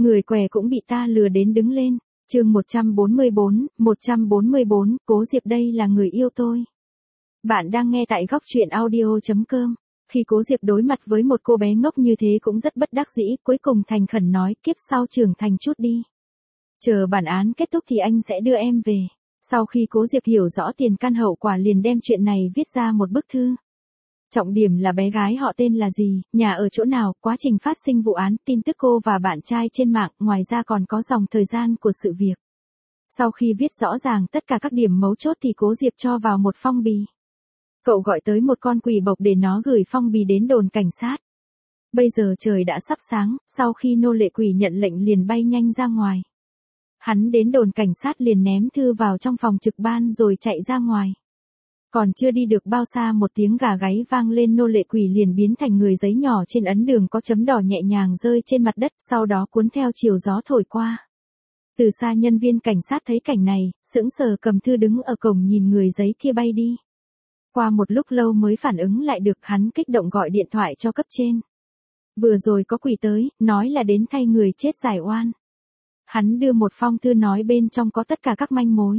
Người què cũng bị ta lừa đến đứng lên. Chương 144, Cố Diệp đây là người yêu tôi. Bạn đang nghe tại góc truyện audio.com. Khi Cố Diệp đối mặt với một cô bé ngốc như thế cũng rất bất đắc dĩ, cuối cùng thành khẩn nói kiếp sau trưởng thành chút đi. Chờ bản án kết thúc thì anh sẽ đưa em về. Sau khi Cố Diệp hiểu rõ tiền căn hậu quả liền đem chuyện này viết ra một bức thư. Trọng điểm là bé gái họ tên là gì, nhà ở chỗ nào, quá trình phát sinh vụ án, tin tức cô và bạn trai trên mạng, ngoài ra còn có dòng thời gian của sự việc. Sau khi viết rõ ràng tất cả các điểm mấu chốt thì Cố Diệp cho vào một phong bì. Cậu gọi tới một con quỷ bộc để nó gửi phong bì đến đồn cảnh sát. Bây giờ trời đã sắp sáng, sau khi nô lệ quỷ nhận lệnh liền bay nhanh ra ngoài. Hắn đến đồn cảnh sát liền ném thư vào trong phòng trực ban rồi chạy ra ngoài. Còn chưa đi được bao xa một tiếng gà gáy vang lên, nô lệ quỷ liền biến thành người giấy nhỏ trên ấn đường có chấm đỏ nhẹ nhàng rơi trên mặt đất, sau đó cuốn theo chiều gió thổi qua. Từ xa nhân viên cảnh sát thấy cảnh này, sững sờ cầm thư đứng ở cổng nhìn người giấy kia bay đi. Qua một lúc lâu mới phản ứng lại được, hắn kích động gọi điện thoại cho cấp trên. Vừa rồi có quỷ tới, nói là đến thay người chết giải oan. Hắn đưa một phong thư nói bên trong có tất cả các manh mối.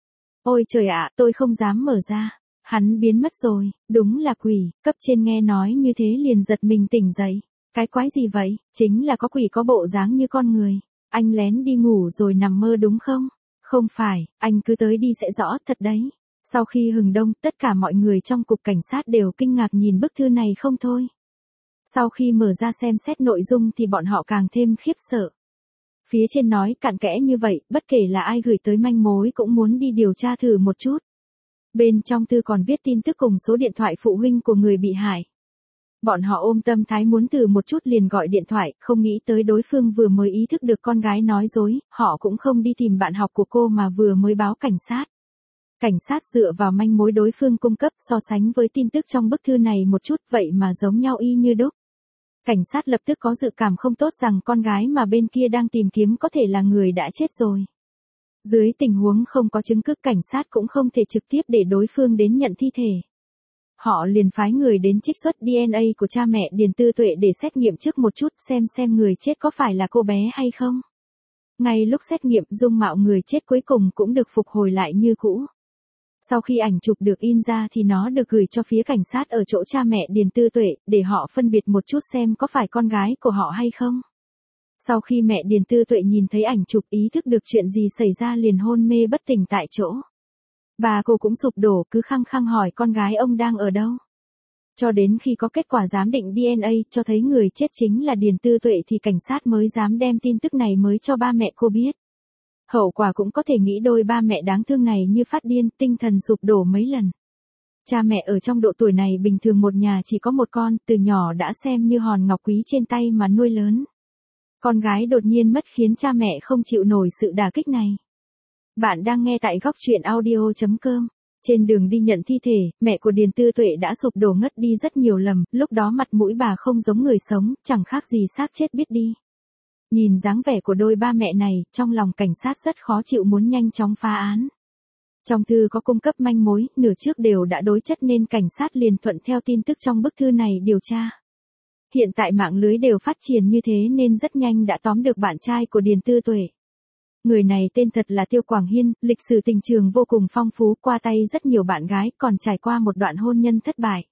Ôi trời ạ, tôi không dám mở ra. Hắn biến mất rồi, đúng là quỷ. Cấp trên nghe nói như thế liền giật mình tỉnh dậy. Cái quái gì vậy, chính là có quỷ có bộ dáng như con người. Anh lén đi ngủ rồi nằm mơ đúng không? Không phải, anh cứ tới đi sẽ rõ thật đấy. Sau khi hừng đông, tất cả mọi người trong cục cảnh sát đều kinh ngạc nhìn bức thư này không thôi. Sau khi mở ra xem xét nội dung thì bọn họ càng thêm khiếp sợ. Phía trên nói cặn kẽ như vậy, bất kể là ai gửi tới manh mối cũng muốn đi điều tra thử một chút. Bên trong thư còn viết tin tức cùng số điện thoại phụ huynh của người bị hại. Bọn họ ôm tâm thái muốn thử một chút liền gọi điện thoại, không nghĩ tới đối phương vừa mới ý thức được con gái nói dối, họ cũng không đi tìm bạn học của cô mà vừa mới báo cảnh sát. Cảnh sát dựa vào manh mối đối phương cung cấp so sánh với tin tức trong bức thư này một chút, vậy mà giống nhau y như đúc. Cảnh sát lập tức có dự cảm không tốt rằng con gái mà bên kia đang tìm kiếm có thể là người đã chết rồi. Dưới tình huống không có chứng cứ, cảnh sát cũng không thể trực tiếp để đối phương đến nhận thi thể. Họ liền phái người đến trích xuất DNA của cha mẹ Điền Tư Tuệ để xét nghiệm trước một chút xem người chết có phải là cô bé hay không. Ngay lúc xét nghiệm, dung mạo người chết cuối cùng cũng được phục hồi lại như cũ. Sau khi ảnh chụp được in ra thì nó được gửi cho phía cảnh sát ở chỗ cha mẹ Điền Tư Tuệ, để họ phân biệt một chút xem có phải con gái của họ hay không. Sau khi mẹ Điền Tư Tuệ nhìn thấy ảnh chụp, ý thức được chuyện gì xảy ra liền hôn mê bất tỉnh tại chỗ. Bà cô cũng sụp đổ, cứ khăng khăng hỏi con gái ông đang ở đâu. Cho đến khi có kết quả giám định DNA cho thấy người chết chính là Điền Tư Tuệ thì cảnh sát mới dám đem tin tức này mới cho ba mẹ cô biết. Hậu quả cũng có thể nghĩ, đôi ba mẹ đáng thương này như phát điên, tinh thần sụp đổ mấy lần. Cha mẹ ở trong độ tuổi này bình thường một nhà chỉ có một con, từ nhỏ đã xem như hòn ngọc quý trên tay mà nuôi lớn. Con gái đột nhiên mất khiến cha mẹ không chịu nổi sự đả kích này. Bạn đang nghe tại góc truyện audio.com. Trên đường đi nhận thi thể, mẹ của Điền Tư Tuệ đã sụp đổ ngất đi rất nhiều lần, lúc đó mặt mũi bà không giống người sống, chẳng khác gì xác chết biết đi. Nhìn dáng vẻ của đôi ba mẹ này, trong lòng cảnh sát rất khó chịu muốn nhanh chóng phá án. Trong thư có cung cấp manh mối, nửa trước đều đã đối chất nên cảnh sát liền thuận theo tin tức trong bức thư này điều tra. Hiện tại mạng lưới đều phát triển như thế nên rất nhanh đã tóm được bạn trai của Điền Tư Tuệ. Người này tên thật là Tiêu Quảng Hiên, lịch sử tình trường vô cùng phong phú, qua tay rất nhiều bạn gái, còn trải qua một đoạn hôn nhân thất bại.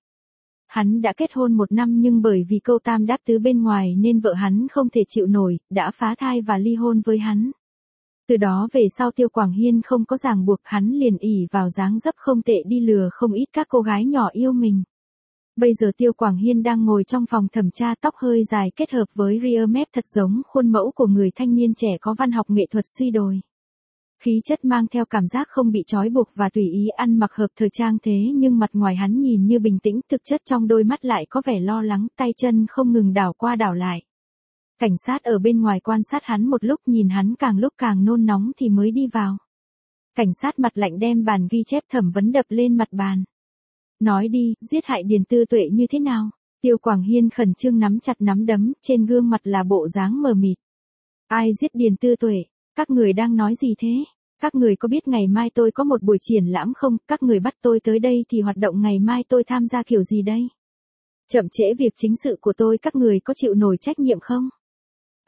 Hắn đã kết hôn 1 năm nhưng bởi vì câu tam đáp tứ bên ngoài nên vợ hắn không thể chịu nổi, đã phá thai và ly hôn với hắn. Từ đó về sau Tiêu Quảng Hiên không có ràng buộc, hắn liền ỷ vào dáng dấp không tệ đi lừa không ít các cô gái nhỏ yêu mình. Bây giờ Tiêu Quảng Hiên đang ngồi trong phòng thẩm tra, tóc hơi dài kết hợp với ria mép thật giống khuôn mẫu của người thanh niên trẻ có văn học nghệ thuật suy đồi. Khí chất mang theo cảm giác không bị trói buộc và tùy ý ăn mặc hợp thời trang, thế nhưng mặt ngoài hắn nhìn như bình tĩnh, thực chất trong đôi mắt lại có vẻ lo lắng, tay chân không ngừng đảo qua đảo lại. Cảnh sát ở bên ngoài quan sát hắn một lúc, nhìn hắn càng lúc càng nôn nóng thì mới đi vào. Cảnh sát mặt lạnh đem bàn ghi chép thẩm vấn đập lên mặt bàn. Nói đi, giết hại Điền Tư Tuệ như thế nào? Tiêu Quảng Hiên khẩn trương nắm chặt nắm đấm, trên gương mặt là bộ dáng mờ mịt. Ai giết Điền Tư Tuệ? Các người đang nói gì thế? Các người có biết ngày mai tôi có một buổi triển lãm không? Các người bắt tôi tới đây thì hoạt động ngày mai tôi tham gia kiểu gì đây? Chậm trễ việc chính sự của tôi, các người có chịu nổi trách nhiệm không?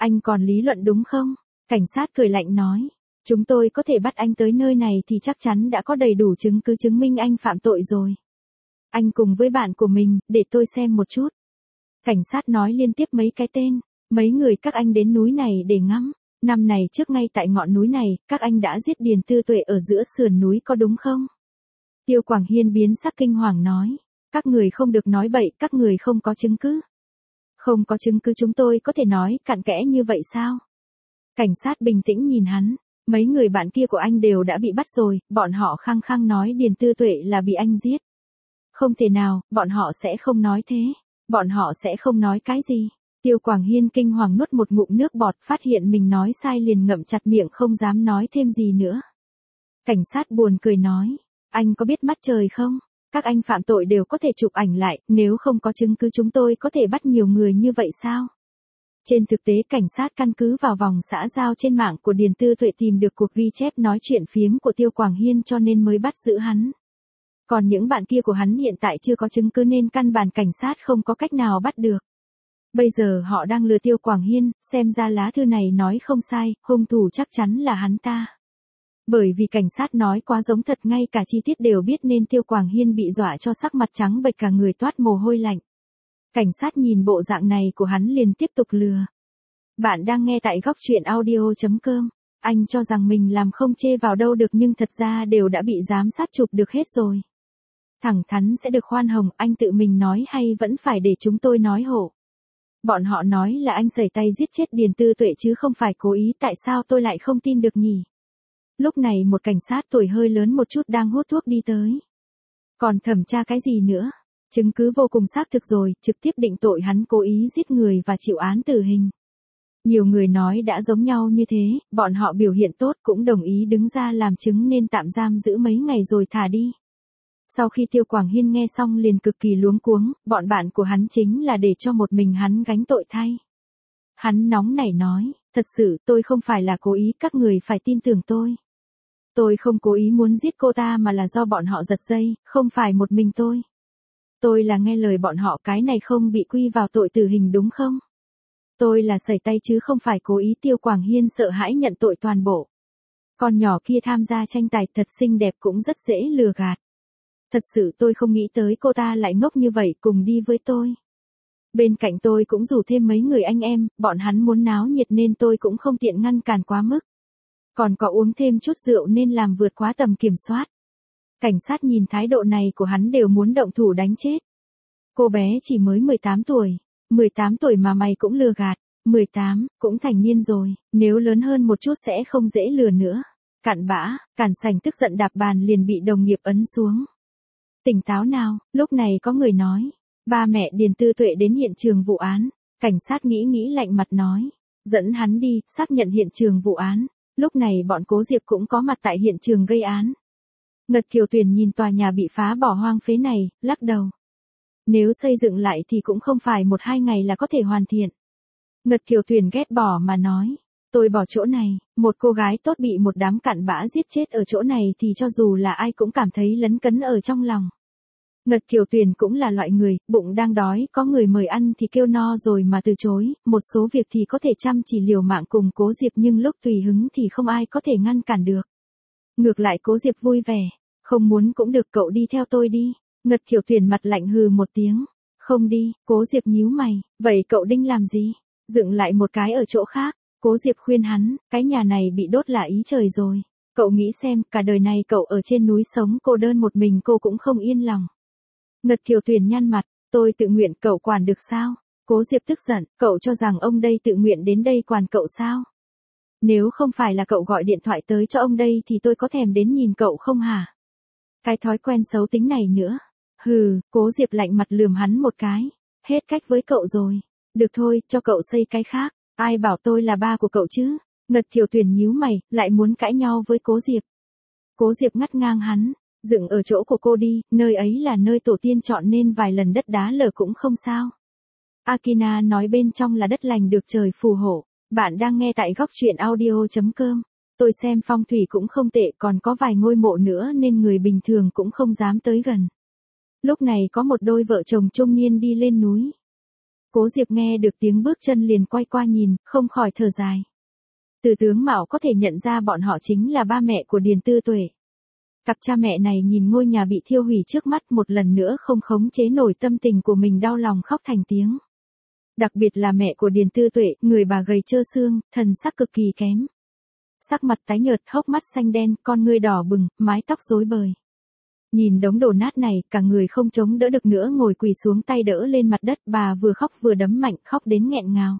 Anh còn lý luận đúng không? Cảnh sát cười lạnh nói. Chúng tôi có thể bắt anh tới nơi này thì chắc chắn đã có đầy đủ chứng cứ chứng minh anh phạm tội rồi. Anh cùng với bạn của mình, để tôi xem một chút. Cảnh sát nói liên tiếp mấy cái tên. Mấy người các anh đến núi này để ngắm. Năm này trước ngay tại ngọn núi này, các anh đã giết Điền Tư Tuệ ở giữa sườn núi có đúng không? Tiêu Quảng Hiên biến sắc kinh hoàng nói. Các người không được nói bậy, các người không có chứng cứ. Không có chứng cứ chúng tôi có thể nói cặn kẽ như vậy sao? Cảnh sát bình tĩnh nhìn hắn. Mấy người bạn kia của anh đều đã bị bắt rồi, bọn họ khăng khăng nói Điền Tư Tuệ là bị anh giết. Không thể nào, bọn họ sẽ không nói thế. Bọn họ sẽ không nói cái gì. Tiêu Quảng Hiên kinh hoàng nuốt một ngụm nước bọt, phát hiện mình nói sai liền ngậm chặt miệng không dám nói thêm gì nữa. Cảnh sát buồn cười nói, anh có biết mắt trời không? Các anh phạm tội đều có thể chụp ảnh lại, nếu không có chứng cứ chúng tôi có thể bắt nhiều người như vậy sao? Trên thực tế cảnh sát căn cứ vào vòng xã giao trên mạng của Điền Tư Tuệ tìm được cuộc ghi chép nói chuyện phiếm của Tiêu Quảng Hiên cho nên mới bắt giữ hắn. Còn những bạn kia của hắn hiện tại chưa có chứng cứ nên căn bản cảnh sát không có cách nào bắt được. Bây giờ họ đang lừa Tiêu Quảng Hiên, xem ra lá thư này nói không sai, hung thủ chắc chắn là hắn ta. Bởi vì cảnh sát nói quá giống thật ngay cả chi tiết đều biết nên Tiêu Quảng Hiên bị dọa cho sắc mặt trắng bệch cả người toát mồ hôi lạnh. Cảnh sát nhìn bộ dạng này của hắn liền tiếp tục lừa. Bạn đang nghe tại góc truyện audio.com. Anh cho rằng mình làm không chê vào đâu được nhưng thật ra đều đã bị giám sát chụp được hết rồi. Thẳng thắn sẽ được khoan hồng, anh tự mình nói hay vẫn phải để chúng tôi nói hộ? Bọn họ nói là anh giở tay giết chết Điền Tư Tuệ chứ không phải cố ý, tại sao tôi lại không tin được nhỉ? Lúc này một cảnh sát tuổi hơi lớn một chút đang hút thuốc đi tới. Còn thẩm tra cái gì nữa? Chứng cứ vô cùng xác thực rồi, trực tiếp định tội hắn cố ý giết người và chịu án tử hình. Nhiều người nói đã giống nhau như thế, bọn họ biểu hiện tốt cũng đồng ý đứng ra làm chứng nên tạm giam giữ mấy ngày rồi thả đi. Sau khi Tiêu Quảng Hiên nghe xong liền cực kỳ luống cuống, bọn bạn của hắn chính là để cho một mình hắn gánh tội thay. Hắn nóng nảy nói, thật sự tôi không phải là cố ý, các người phải tin tưởng tôi. Tôi không cố ý muốn giết cô ta mà là do bọn họ giật dây, không phải một mình tôi. Tôi là nghe lời bọn họ, cái này không bị quy vào tội tử hình đúng không? Tôi là giở tay chứ không phải cố ý. Tiêu Quảng Hiên sợ hãi nhận tội toàn bộ. Con nhỏ kia tham gia tranh tài thật xinh đẹp cũng rất dễ lừa gạt. Thật sự tôi không nghĩ tới cô ta lại ngốc như vậy, cùng đi với tôi. Bên cạnh tôi cũng rủ thêm mấy người anh em, bọn hắn muốn náo nhiệt nên tôi cũng không tiện ngăn cản quá mức. Còn có uống thêm chút rượu nên làm vượt quá tầm kiểm soát. Cảnh sát nhìn thái độ này của hắn đều muốn động thủ đánh chết. Cô bé chỉ mới 18 tuổi. 18 tuổi mà mày cũng lừa gạt. 18, cũng thành niên rồi, nếu lớn hơn một chút sẽ không dễ lừa nữa. Cặn bã, Cản Sảnh tức giận đạp bàn liền bị đồng nghiệp ấn xuống. Tỉnh táo nào, lúc này có người nói. Ba mẹ Điền Tư Tuệ đến hiện trường vụ án. Cảnh sát nghĩ lạnh mặt nói. Dẫn hắn đi, xác nhận hiện trường vụ án. Lúc này bọn Cố Diệp cũng có mặt tại hiện trường gây án. Ngật Kiều Tuyền nhìn tòa nhà bị phá bỏ hoang phế này, lắc đầu. Nếu xây dựng lại thì cũng không phải 1-2 ngày là có thể hoàn thiện. Ngật Kiều Tuyền ghét bỏ mà nói. Tôi bỏ chỗ này, một cô gái tốt bị một đám cặn bã giết chết ở chỗ này thì cho dù là ai cũng cảm thấy lấn cấn ở trong lòng. Ngật Kiều Tuyền cũng là loại người, bụng đang đói, có người mời ăn thì kêu no rồi mà từ chối, một số việc thì có thể chăm chỉ liều mạng cùng Cố Diệp nhưng lúc tùy hứng thì không ai có thể ngăn cản được. Ngược lại Cố Diệp vui vẻ, không muốn cũng được, cậu đi theo tôi đi. Ngật Kiều Tuyền mặt lạnh hừ một tiếng, không đi. Cố Diệp nhíu mày, vậy cậu định làm gì? Dựng lại một cái ở chỗ khác. Cố Diệp khuyên hắn, cái nhà này bị đốt là ý trời rồi. Cậu nghĩ xem, cả đời này cậu ở trên núi sống cô đơn một mình cô cũng không yên lòng. Ngật Kiều Tuyền nhăn mặt, tôi tự nguyện, cậu quản được sao? Cố Diệp tức giận, cậu cho rằng ông đây tự nguyện đến đây quản cậu sao? Nếu không phải là cậu gọi điện thoại tới cho ông đây thì tôi có thèm đến nhìn cậu không hả? Cái thói quen xấu tính này nữa. Hừ, Cố Diệp lạnh mặt lườm hắn một cái. Hết cách với cậu rồi. Được thôi, cho cậu xây cái khác. Ai bảo tôi là ba của cậu chứ? Ngật Kiều Tuyền nhíu mày, lại muốn cãi nhau với Cố Diệp. Cố Diệp ngắt ngang hắn. Dựng ở chỗ của cô đi, nơi ấy là nơi tổ tiên chọn nên vài lần đất đá lở cũng không sao. Akina nói bên trong là đất lành được trời phù hộ. Bạn đang nghe tại góc truyện audio.com. Tôi xem phong thủy cũng không tệ, còn có vài ngôi mộ nữa nên người bình thường cũng không dám tới gần. Lúc này có một đôi vợ chồng trung niên đi lên núi. Cố Diệp nghe được tiếng bước chân liền quay qua nhìn, không khỏi thở dài. Từ tướng mạo có thể nhận ra bọn họ chính là ba mẹ của Điền Tư Tuệ. Cặp cha mẹ này nhìn ngôi nhà bị thiêu hủy trước mắt một lần nữa không khống chế nổi tâm tình của mình, đau lòng khóc thành tiếng. Đặc biệt là mẹ của Điền Tư Tuệ, người bà gầy trơ xương, thần sắc cực kỳ kém. Sắc mặt tái nhợt, hốc mắt xanh đen, con ngươi đỏ bừng, mái tóc rối bời. Nhìn đống đổ nát này, cả người không chống đỡ được nữa ngồi quỳ xuống tay đỡ lên mặt đất, bà vừa khóc vừa đấm mạnh, khóc đến nghẹn ngào.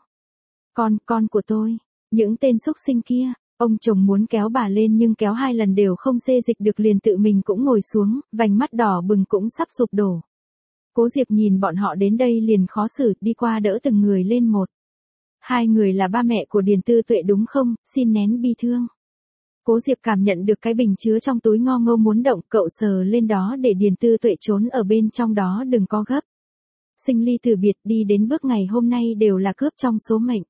Con của tôi, những tên xúc sinh kia, ông chồng muốn kéo bà lên nhưng kéo 2 lần đều không xê dịch được, liền tự mình cũng ngồi xuống, vành mắt đỏ bừng cũng sắp sụp đổ. Cố Diệp nhìn bọn họ đến đây liền khó xử, đi qua đỡ từng người lên một. 2 người là ba mẹ của Điền Tư Tuệ đúng không, xin nén bi thương. Cố Diệp cảm nhận được cái bình chứa trong túi ngo ngâu muốn động, cậu sờ lên đó để Điền Tư Tuệ trốn ở bên trong đó, đừng có gấp. Sinh ly từ biệt đi đến bước ngày hôm nay đều là cướp trong số mệnh.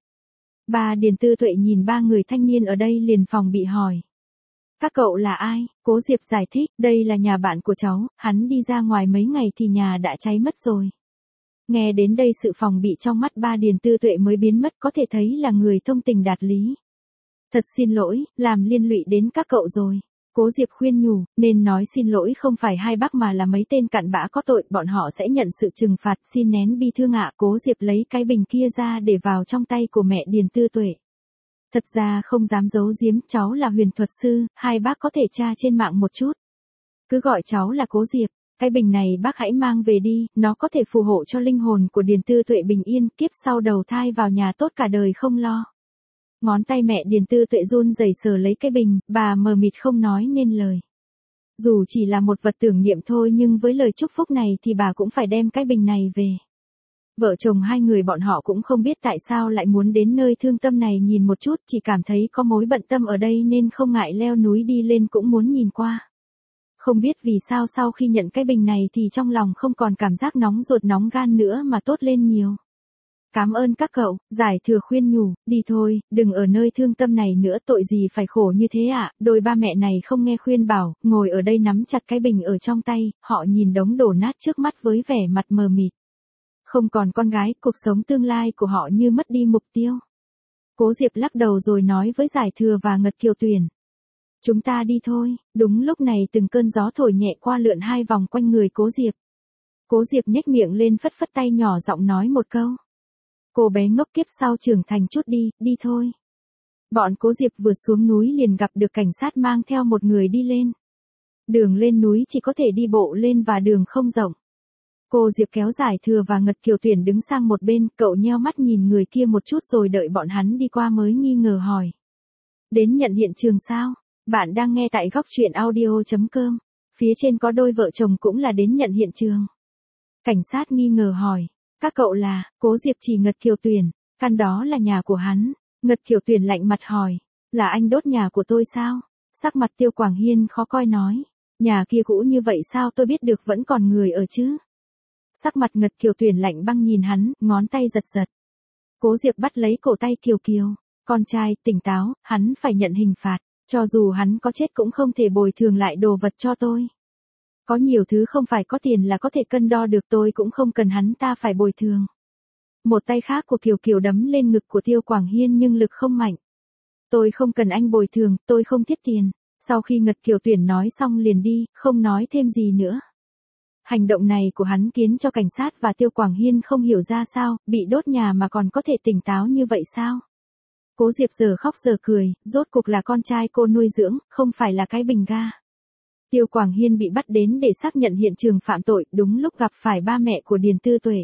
Bà Điền Tư Tuệ nhìn 3 người thanh niên ở đây liền phòng bị hỏi. Các cậu là ai? Cố Diệp giải thích, đây là nhà bạn của cháu, hắn đi ra ngoài mấy ngày thì nhà đã cháy mất rồi. Nghe đến đây sự phòng bị trong mắt ba Điền Tư Tuệ mới biến mất, có thể thấy là người thông tình đạt lý. Thật xin lỗi, làm liên lụy đến các cậu rồi. Cố Diệp khuyên nhủ, nên nói xin lỗi không phải hai bác mà là mấy tên cặn bã có tội, bọn họ sẽ nhận sự trừng phạt, xin nén bi thương ạ. Cố Diệp lấy cái bình kia ra để vào trong tay của mẹ Điền Tư Tuệ. Thật ra không dám giấu giếm, cháu là huyền thuật sư, hai bác có thể tra trên mạng một chút. Cứ gọi cháu là Cố Diệp, cái bình này bác hãy mang về đi, nó có thể phù hộ cho linh hồn của Điền Tư Tuệ bình yên, kiếp sau đầu thai vào nhà tốt cả đời không lo. Ngón tay mẹ Điền Tư Tuệ run rẩy sờ lấy cái bình, bà mờ mịt không nói nên lời. Dù chỉ là một vật tưởng niệm thôi nhưng với lời chúc phúc này thì bà cũng phải đem cái bình này về. Vợ chồng 2 người bọn họ cũng không biết tại sao lại muốn đến nơi thương tâm này nhìn một chút, chỉ cảm thấy có mối bận tâm ở đây nên không ngại leo núi đi lên cũng muốn nhìn qua. Không biết vì sao sau khi nhận cái bình này thì trong lòng không còn cảm giác nóng ruột nóng gan nữa mà tốt lên nhiều. Cảm ơn các cậu, Giải Thừa khuyên nhủ, đi thôi, đừng ở nơi thương tâm này nữa, tội gì phải khổ như thế ạ. Đôi ba mẹ này không nghe khuyên bảo, ngồi ở đây nắm chặt cái bình ở trong tay, họ nhìn đống đổ nát trước mắt với vẻ mặt mờ mịt. Không còn con gái, cuộc sống tương lai của họ như mất đi mục tiêu. Cố Diệp lắc đầu rồi nói với Giải Thừa và Ngật Kiều Tuyển. Chúng ta đi thôi. Đúng lúc này từng cơn gió thổi nhẹ qua lượn 2 vòng quanh người Cố Diệp. Cố Diệp nhếch miệng lên phất phất tay nhỏ giọng nói một câu. Cô bé ngốc, kiếp sau trưởng thành chút đi, đi thôi. Bọn Cố Diệp vừa xuống núi liền gặp được cảnh sát mang theo một người đi lên. Đường lên núi chỉ có thể đi bộ lên và đường không rộng. Cô Diệp kéo Giải Thừa và Ngật Kiều Tuyển đứng sang một bên, cậu nheo mắt nhìn người kia một chút rồi đợi bọn hắn đi qua mới nghi ngờ hỏi. Đến nhận hiện trường sao? Bạn đang nghe tại góc truyện audio.com. Phía trên có đôi vợ chồng cũng là đến nhận hiện trường. Cảnh sát nghi ngờ hỏi. Các cậu là, Cố Diệp chỉ Ngật Kiều Tuyển, căn đó là nhà của hắn. Ngật Kiều Tuyển lạnh mặt hỏi. Là anh đốt nhà của tôi sao? Sắc mặt Tiêu Quảng Hiên khó coi nói. Nhà kia cũ như vậy sao tôi biết được vẫn còn người ở chứ? Sắc mặt Ngật Kiều Tuyển lạnh băng nhìn hắn, ngón tay giật giật. Cố Diệp bắt lấy cổ tay Kiều Kiều. Con trai, tỉnh táo, hắn phải nhận hình phạt. Cho dù hắn có chết cũng không thể bồi thường lại đồ vật cho tôi. Có nhiều thứ không phải có tiền là có thể cân đo được, tôi cũng không cần hắn ta phải bồi thường. Một tay khác của Kiều Kiều đấm lên ngực của Tiêu Quảng Hiên nhưng lực không mạnh. Tôi không cần anh bồi thường, tôi không thiết tiền. Sau khi Ngật Kiều Tuyển nói xong liền đi, không nói thêm gì nữa. Hành động này của hắn khiến cho cảnh sát và Tiêu Quảng Hiên không hiểu ra sao, bị đốt nhà mà còn có thể tỉnh táo như vậy sao? Cố Diệp giờ khóc giờ cười, rốt cuộc là con trai cô nuôi dưỡng, không phải là cái bình ga. Tiêu Quảng Hiên bị bắt đến để xác nhận hiện trường phạm tội, đúng lúc gặp phải ba mẹ của Điền Tư Tuệ.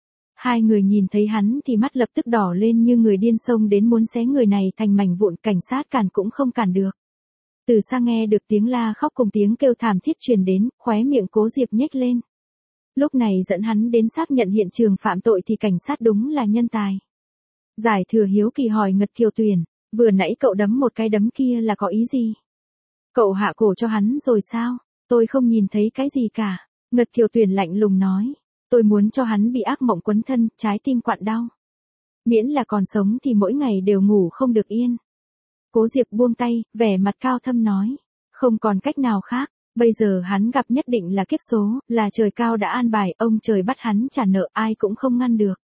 2 người nhìn thấy hắn thì mắt lập tức đỏ lên như người điên xông đến muốn xé người này thành mảnh vụn, cảnh sát cản cũng không cản được. Từ xa nghe được tiếng la khóc cùng tiếng kêu thảm thiết truyền đến, khóe miệng Cố Diệp nhếch lên. Lúc này dẫn hắn đến xác nhận hiện trường phạm tội thì cảnh sát đúng là nhân tài. Giải Thừa hiếu kỳ hỏi Ngật Kiều Tuyển, vừa nãy cậu đấm một cái đấm kia là có ý gì? Cậu hạ cổ cho hắn rồi sao? Tôi không nhìn thấy cái gì cả. Ngật Kiều Tuyển lạnh lùng nói. Tôi muốn cho hắn bị ác mộng quấn thân, trái tim quặn đau. Miễn là còn sống thì mỗi ngày đều ngủ không được yên. Cố Diệp buông tay, vẻ mặt cao thâm nói. Không còn cách nào khác, bây giờ hắn gặp nhất định là kiếp số, là trời cao đã an bài, ông trời bắt hắn trả nợ ai cũng không ngăn được.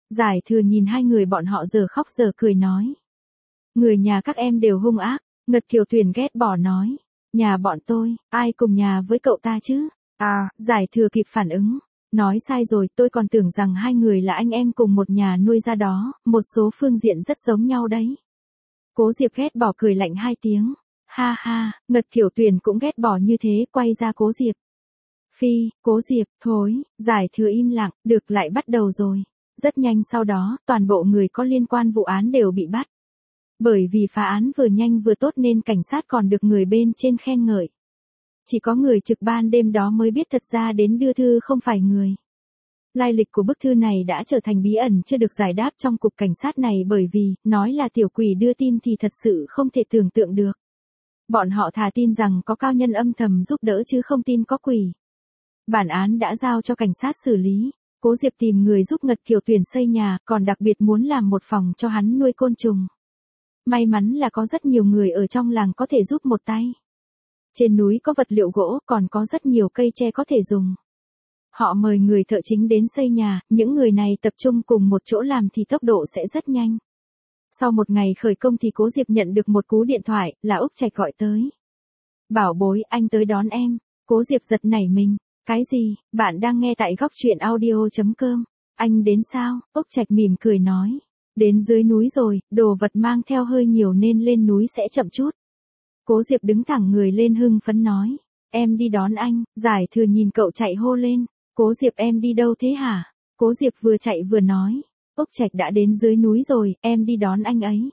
Giải Thừa nhìn hai người bọn họ giờ khóc giờ cười nói. Người nhà các em đều hung ác, Ngật Kiều Tuyền ghét bỏ nói. Nhà bọn tôi, ai cùng nhà với cậu ta chứ? À, Giải Thừa kịp phản ứng. Nói sai rồi, tôi còn tưởng rằng hai người là anh em cùng một nhà nuôi ra đó, một số phương diện rất giống nhau đấy. Cố Diệp ghét bỏ cười lạnh hai tiếng. Ha ha, Ngật Kiều Tuyền cũng ghét bỏ như thế, quay ra Cố Diệp. Phi, Cố Diệp, thối, Giải Thừa im lặng, được lại bắt đầu rồi. Rất nhanh sau đó, toàn bộ người có liên quan vụ án đều bị bắt. Bởi vì phá án vừa nhanh vừa tốt nên cảnh sát còn được người bên trên khen ngợi. Chỉ có người trực ban đêm đó mới biết thật ra đến đưa thư không phải người. Lai lịch của bức thư này đã trở thành bí ẩn chưa được giải đáp trong cục cảnh sát này bởi vì, nói là tiểu quỷ đưa tin thì thật sự không thể tưởng tượng được. Bọn họ thà tin rằng có cao nhân âm thầm giúp đỡ chứ không tin có quỷ. Bản án đã giao cho cảnh sát xử lý. Cố Diệp tìm người giúp Ngật Kiều Tuyền xây nhà, còn đặc biệt muốn làm một phòng cho hắn nuôi côn trùng. May mắn là có rất nhiều người ở trong làng có thể giúp một tay. Trên núi có vật liệu gỗ, còn có rất nhiều cây tre có thể dùng. Họ mời người thợ chính đến xây nhà, những người này tập trung cùng một chỗ làm thì tốc độ sẽ rất nhanh. Sau một ngày khởi công thì Cố Diệp nhận được một cú điện thoại, là Úc Trạch gọi tới. Bảo bối, anh tới đón em. Cố Diệp giật nảy mình. Cái gì, bạn đang nghe tại góc truyện audio.com. Anh đến sao? Úc Trạch mỉm cười nói. Đến dưới núi rồi, đồ vật mang theo hơi nhiều nên lên núi sẽ chậm chút. Cố Diệp đứng thẳng người lên hưng phấn nói. Em đi đón anh. Giải Thừa nhìn cậu chạy hô lên. Cố Diệp em đi đâu thế hả? Cố Diệp vừa chạy vừa nói. Úc Trạch đã đến dưới núi rồi, em đi đón anh ấy.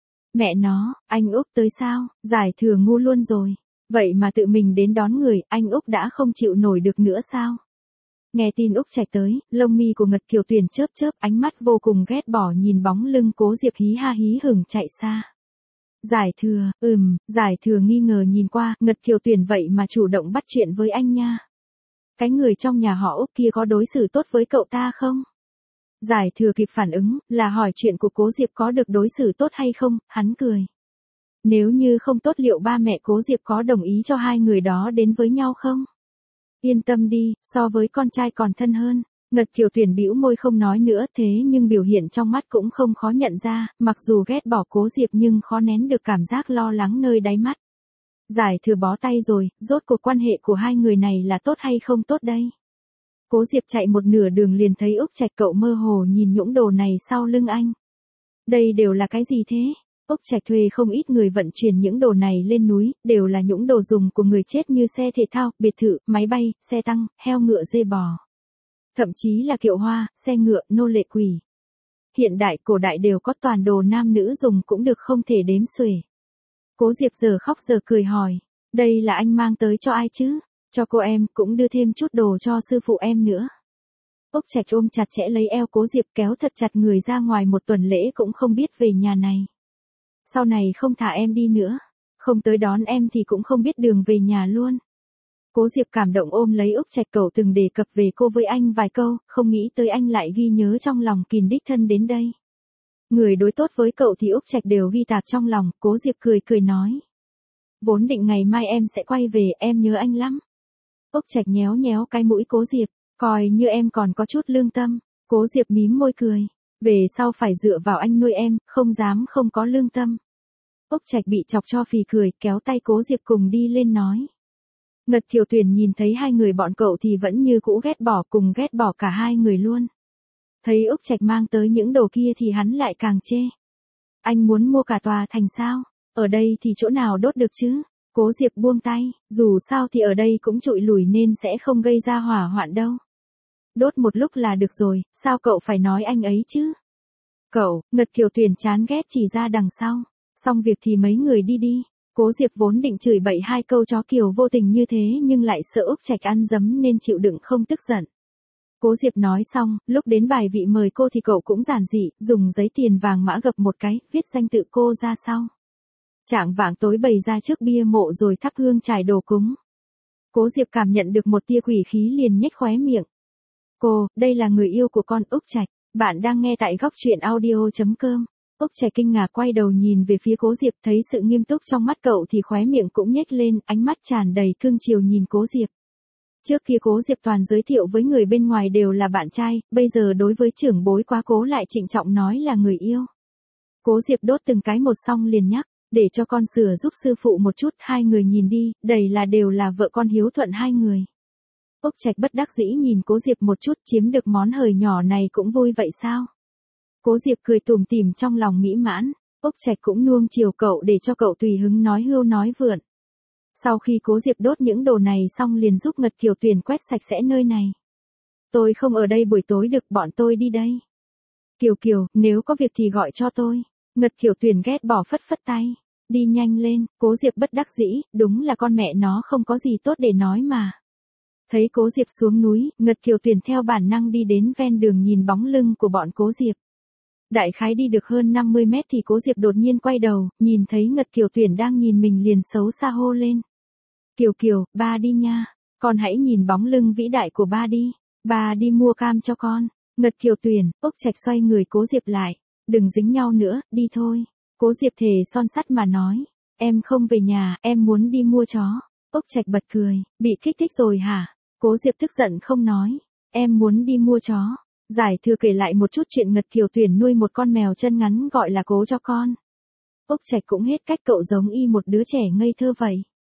Mẹ nó, anh Úc tới sao? Giải Thừa ngu luôn rồi. Vậy mà tự mình đến đón người, anh Úc đã không chịu nổi được nữa sao? Nghe tin Úc Trạch tới, lông mi của Ngật Kiều Tuyền chớp chớp, ánh mắt vô cùng ghét bỏ nhìn bóng lưng Cố Diệp hí ha hí hửng chạy xa. Giải Thừa, Giải Thừa nghi ngờ nhìn qua, Ngật Kiều Tuyền vậy mà chủ động bắt chuyện với anh nha. Cái người trong nhà họ Úc kia có đối xử tốt với cậu ta không? Giải Thừa kịp phản ứng, là hỏi chuyện của Cố Diệp có được đối xử tốt hay không, hắn cười. Nếu như không tốt liệu ba mẹ Cố Diệp có đồng ý cho hai người đó đến với nhau không? Yên tâm đi, so với con trai còn thân hơn. Ngật Kiều Tuyền bĩu môi không nói nữa thế nhưng biểu hiện trong mắt cũng không khó nhận ra, mặc dù ghét bỏ Cố Diệp nhưng khó nén được cảm giác lo lắng nơi đáy mắt. Giải Thừa bó tay rồi, rốt cuộc quan hệ của hai người này là tốt hay không tốt đây? Cố Diệp chạy một nửa đường liền thấy Úc Trạch cậu mơ hồ nhìn những đồ này sau lưng anh. Đây đều là cái gì thế? Úc Trạch thuê không ít người vận chuyển những đồ này lên núi, đều là những đồ dùng của người chết như xe thể thao, biệt thự, máy bay, xe tăng, heo ngựa dê bò. Thậm chí là kiệu hoa, xe ngựa, nô lệ quỷ. Hiện đại, cổ đại đều có toàn đồ nam nữ dùng cũng được không thể đếm xuể. Cố Diệp giờ khóc giờ cười hỏi, đây là anh mang tới cho ai chứ? Cho cô em, cũng đưa thêm chút đồ cho sư phụ em nữa. Úc Trạch ôm chặt chẽ lấy eo Cố Diệp kéo thật chặt người ra ngoài một tuần lễ cũng không biết về nhà này. Sau này không thả em đi nữa, không tới đón em thì cũng không biết đường về nhà luôn. Cố Diệp cảm động ôm lấy Úc Trạch cậu từng đề cập về cô với anh vài câu, không nghĩ tới anh lại ghi nhớ trong lòng kìm đích thân đến đây. Người đối tốt với cậu thì Úc Trạch đều ghi tạc trong lòng, Cố Diệp cười cười nói. Vốn định ngày mai em sẽ quay về, em nhớ anh lắm. Úc Trạch nhéo nhéo cái mũi Cố Diệp, coi như em còn có chút lương tâm. Cố Diệp mím môi cười. Về sau phải dựa vào anh nuôi em, không dám không có lương tâm. Úc Trạch bị chọc cho phì cười, kéo tay Cố Diệp cùng đi lên nói. Ngật Kiều Tuyền nhìn thấy hai người bọn cậu thì vẫn như cũ ghét bỏ, cùng ghét bỏ cả hai người luôn. Thấy Úc Trạch mang tới những đồ kia thì hắn lại càng chê. Anh muốn mua cả tòa thành sao? Ở đây thì chỗ nào đốt được chứ? Cố Diệp buông tay, dù sao thì ở đây cũng trụi lủi nên sẽ không gây ra hỏa hoạn đâu. Đốt một lúc là được rồi, sao cậu phải nói anh ấy chứ? Cậu, Ngật Kiều Tuyền chán ghét chỉ ra đằng sau. Xong việc thì mấy người đi đi. Cố Diệp vốn định chửi bậy hai câu chó Kiều vô tình như thế nhưng lại sợ Úc Trạch ăn dấm nên chịu đựng không tức giận. Cố Diệp nói xong, lúc đến bài vị mời cô thì cậu cũng giản dị, dùng giấy tiền vàng mã gập một cái, viết danh tự cô ra sau. Chạng vạng tối bày ra trước bia mộ rồi thắp hương trải đồ cúng. Cố Diệp cảm nhận được một tia quỷ khí liền nhếch khóe miệng. Cô, đây là người yêu của con Úc Trạch. Bạn đang nghe tại góc truyện audio.com. Úc Trạch kinh ngạc quay đầu nhìn về phía Cố Diệp, thấy sự nghiêm túc trong mắt cậu thì khóe miệng cũng nhếch lên, ánh mắt tràn đầy cương chiều nhìn Cố Diệp. Trước kia Cố Diệp toàn giới thiệu với người bên ngoài đều là bạn trai, bây giờ đối với trưởng bối quá cố lại trịnh trọng nói là người yêu. Cố Diệp đốt từng cái một xong liền nhắc, để cho con sửa giúp sư phụ một chút, hai người nhìn đi, đầy là đều là vợ con hiếu thuận hai người. Úc Trạch bất đắc dĩ nhìn Cố Diệp một chút, chiếm được món hời nhỏ này cũng vui vậy sao? Cố Diệp cười tủm tỉm trong lòng mỹ mãn, Úc Trạch cũng nuông chiều cậu để cho cậu tùy hứng nói hưu nói vượn. Sau khi Cố Diệp đốt những đồ này xong liền giúp Ngật Kiều Tuyền quét sạch sẽ nơi này. Tôi không ở đây buổi tối được, bọn tôi đi đây. Kiều Kiều, nếu có việc thì gọi cho tôi. Ngật Kiều Tuyền ghét bỏ phất phất tay. Đi nhanh lên, Cố Diệp bất đắc dĩ, đúng là con mẹ nó không có gì tốt để nói mà. Thấy Cố Diệp xuống núi, Ngật Kiều Tuyền theo bản năng đi đến ven đường nhìn bóng lưng của bọn Cố Diệp. Đại khái đi được hơn 50 mét thì Cố Diệp đột nhiên quay đầu, nhìn thấy Ngật Kiều Tuyền đang nhìn mình liền xấu xa hô lên. Kiều Kiều, ba đi nha, con hãy nhìn bóng lưng vĩ đại của ba đi, ba đi mua cam cho con. Ngật Kiều Tuyền, Úc Trạch xoay người Cố Diệp lại, đừng dính nhau nữa, đi thôi. Cố Diệp thề son sắt mà nói, em không về nhà, em muốn đi mua chó. Úc Trạch bật cười, bị kích thích rồi hả? Cố Diệp tức giận không nói, em muốn đi mua chó. Giải Thừa kể lại một chút chuyện Ngật Kiều Tuyền nuôi một con mèo chân ngắn gọi là Cố cho con. Úc Trạch cũng hết cách, cậu giống y một đứa trẻ ngây thơ vậy.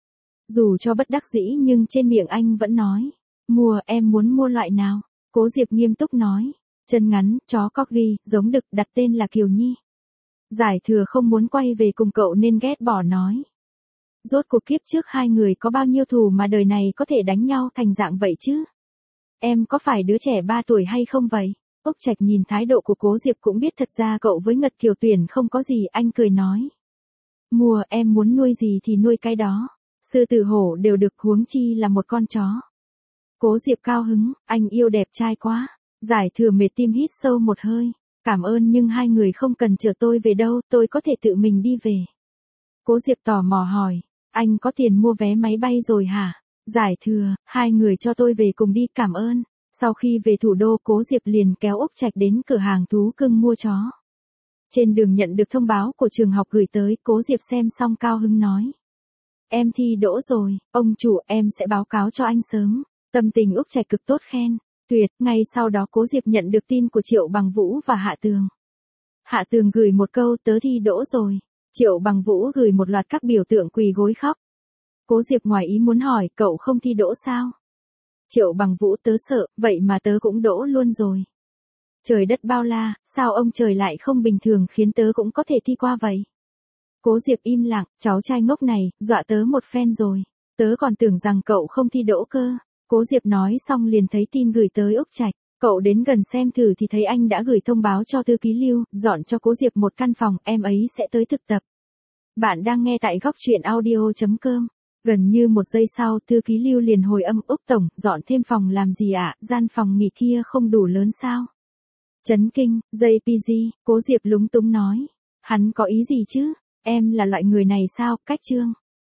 Dù cho bất đắc dĩ nhưng trên miệng anh vẫn nói, mua, em muốn mua loại nào? Cố Diệp nghiêm túc nói, chân ngắn, chó corgi, giống đực, đặt tên là Kiều Nhi. Giải Thừa không muốn quay về cùng cậu nên ghét bỏ nói. Rốt cuộc kiếp trước hai người có bao nhiêu thù mà đời này có thể đánh nhau thành dạng vậy chứ? Em có phải đứa trẻ 3 tuổi hay không vậy? Úc Trạch nhìn thái độ của Cố Diệp cũng biết thật ra cậu với Ngật Kiều Tuyền không có gì, anh cười nói. Mua, em muốn nuôi gì thì nuôi cái đó. Sư tử hổ đều được, huống chi là một con chó. Cố Diệp cao hứng, anh yêu đẹp trai quá. Giải Thừa mệt tim hít sâu một hơi. Cảm ơn nhưng hai người không cần chở tôi về đâu, tôi có thể tự mình đi về. Cố Diệp tò mò hỏi, anh có tiền mua vé máy bay rồi hả? Giải Thừa, hai người cho tôi về cùng đi, cảm ơn. Sau khi về thủ đô, Cố Diệp liền kéo Úc Trạch đến cửa hàng thú cưng mua chó. Trên đường nhận được thông báo của trường học gửi tới, Cố Diệp xem xong cao hứng nói. Em thi đỗ rồi, ông chủ, em sẽ báo cáo cho anh sớm. Tâm tình Úc Trạch cực tốt khen. Tuyệt, ngay sau đó Cố Diệp nhận được tin của Triệu Bằng Vũ và Hạ Tường. Hạ Tường gửi một câu tớ thi đỗ rồi. Triệu Bằng Vũ gửi một loạt các biểu tượng quỳ gối khóc. Cố Diệp ngoài ý muốn hỏi, cậu không thi đỗ sao? Triệu Bằng Vũ, tớ sợ, vậy mà tớ cũng đỗ luôn rồi. Trời đất bao la, sao ông trời lại không bình thường khiến tớ cũng có thể thi qua vậy? Cố Diệp im lặng, cháu trai ngốc này, dọa tớ một phen rồi. Tớ còn tưởng rằng cậu không thi đỗ cơ. Cố Diệp nói xong liền thấy tin gửi tới Úc Trạch. Cậu đến gần xem thử thì thấy anh đã gửi thông báo cho thư ký Lưu, dọn cho Cố Diệp một căn phòng, em ấy sẽ tới thực tập. Bạn đang nghe tại góc truyện audio.com. Gần như một giây sau, thư ký Lưu liền hồi âm, Úc Tổng, dọn thêm phòng làm gì ạ, gian phòng nghỉ kia không đủ lớn sao? Chấn kinh, JPG, Cố Diệp lúng túng nói. Hắn có ý gì chứ? Em là loại người này sao, cách trương.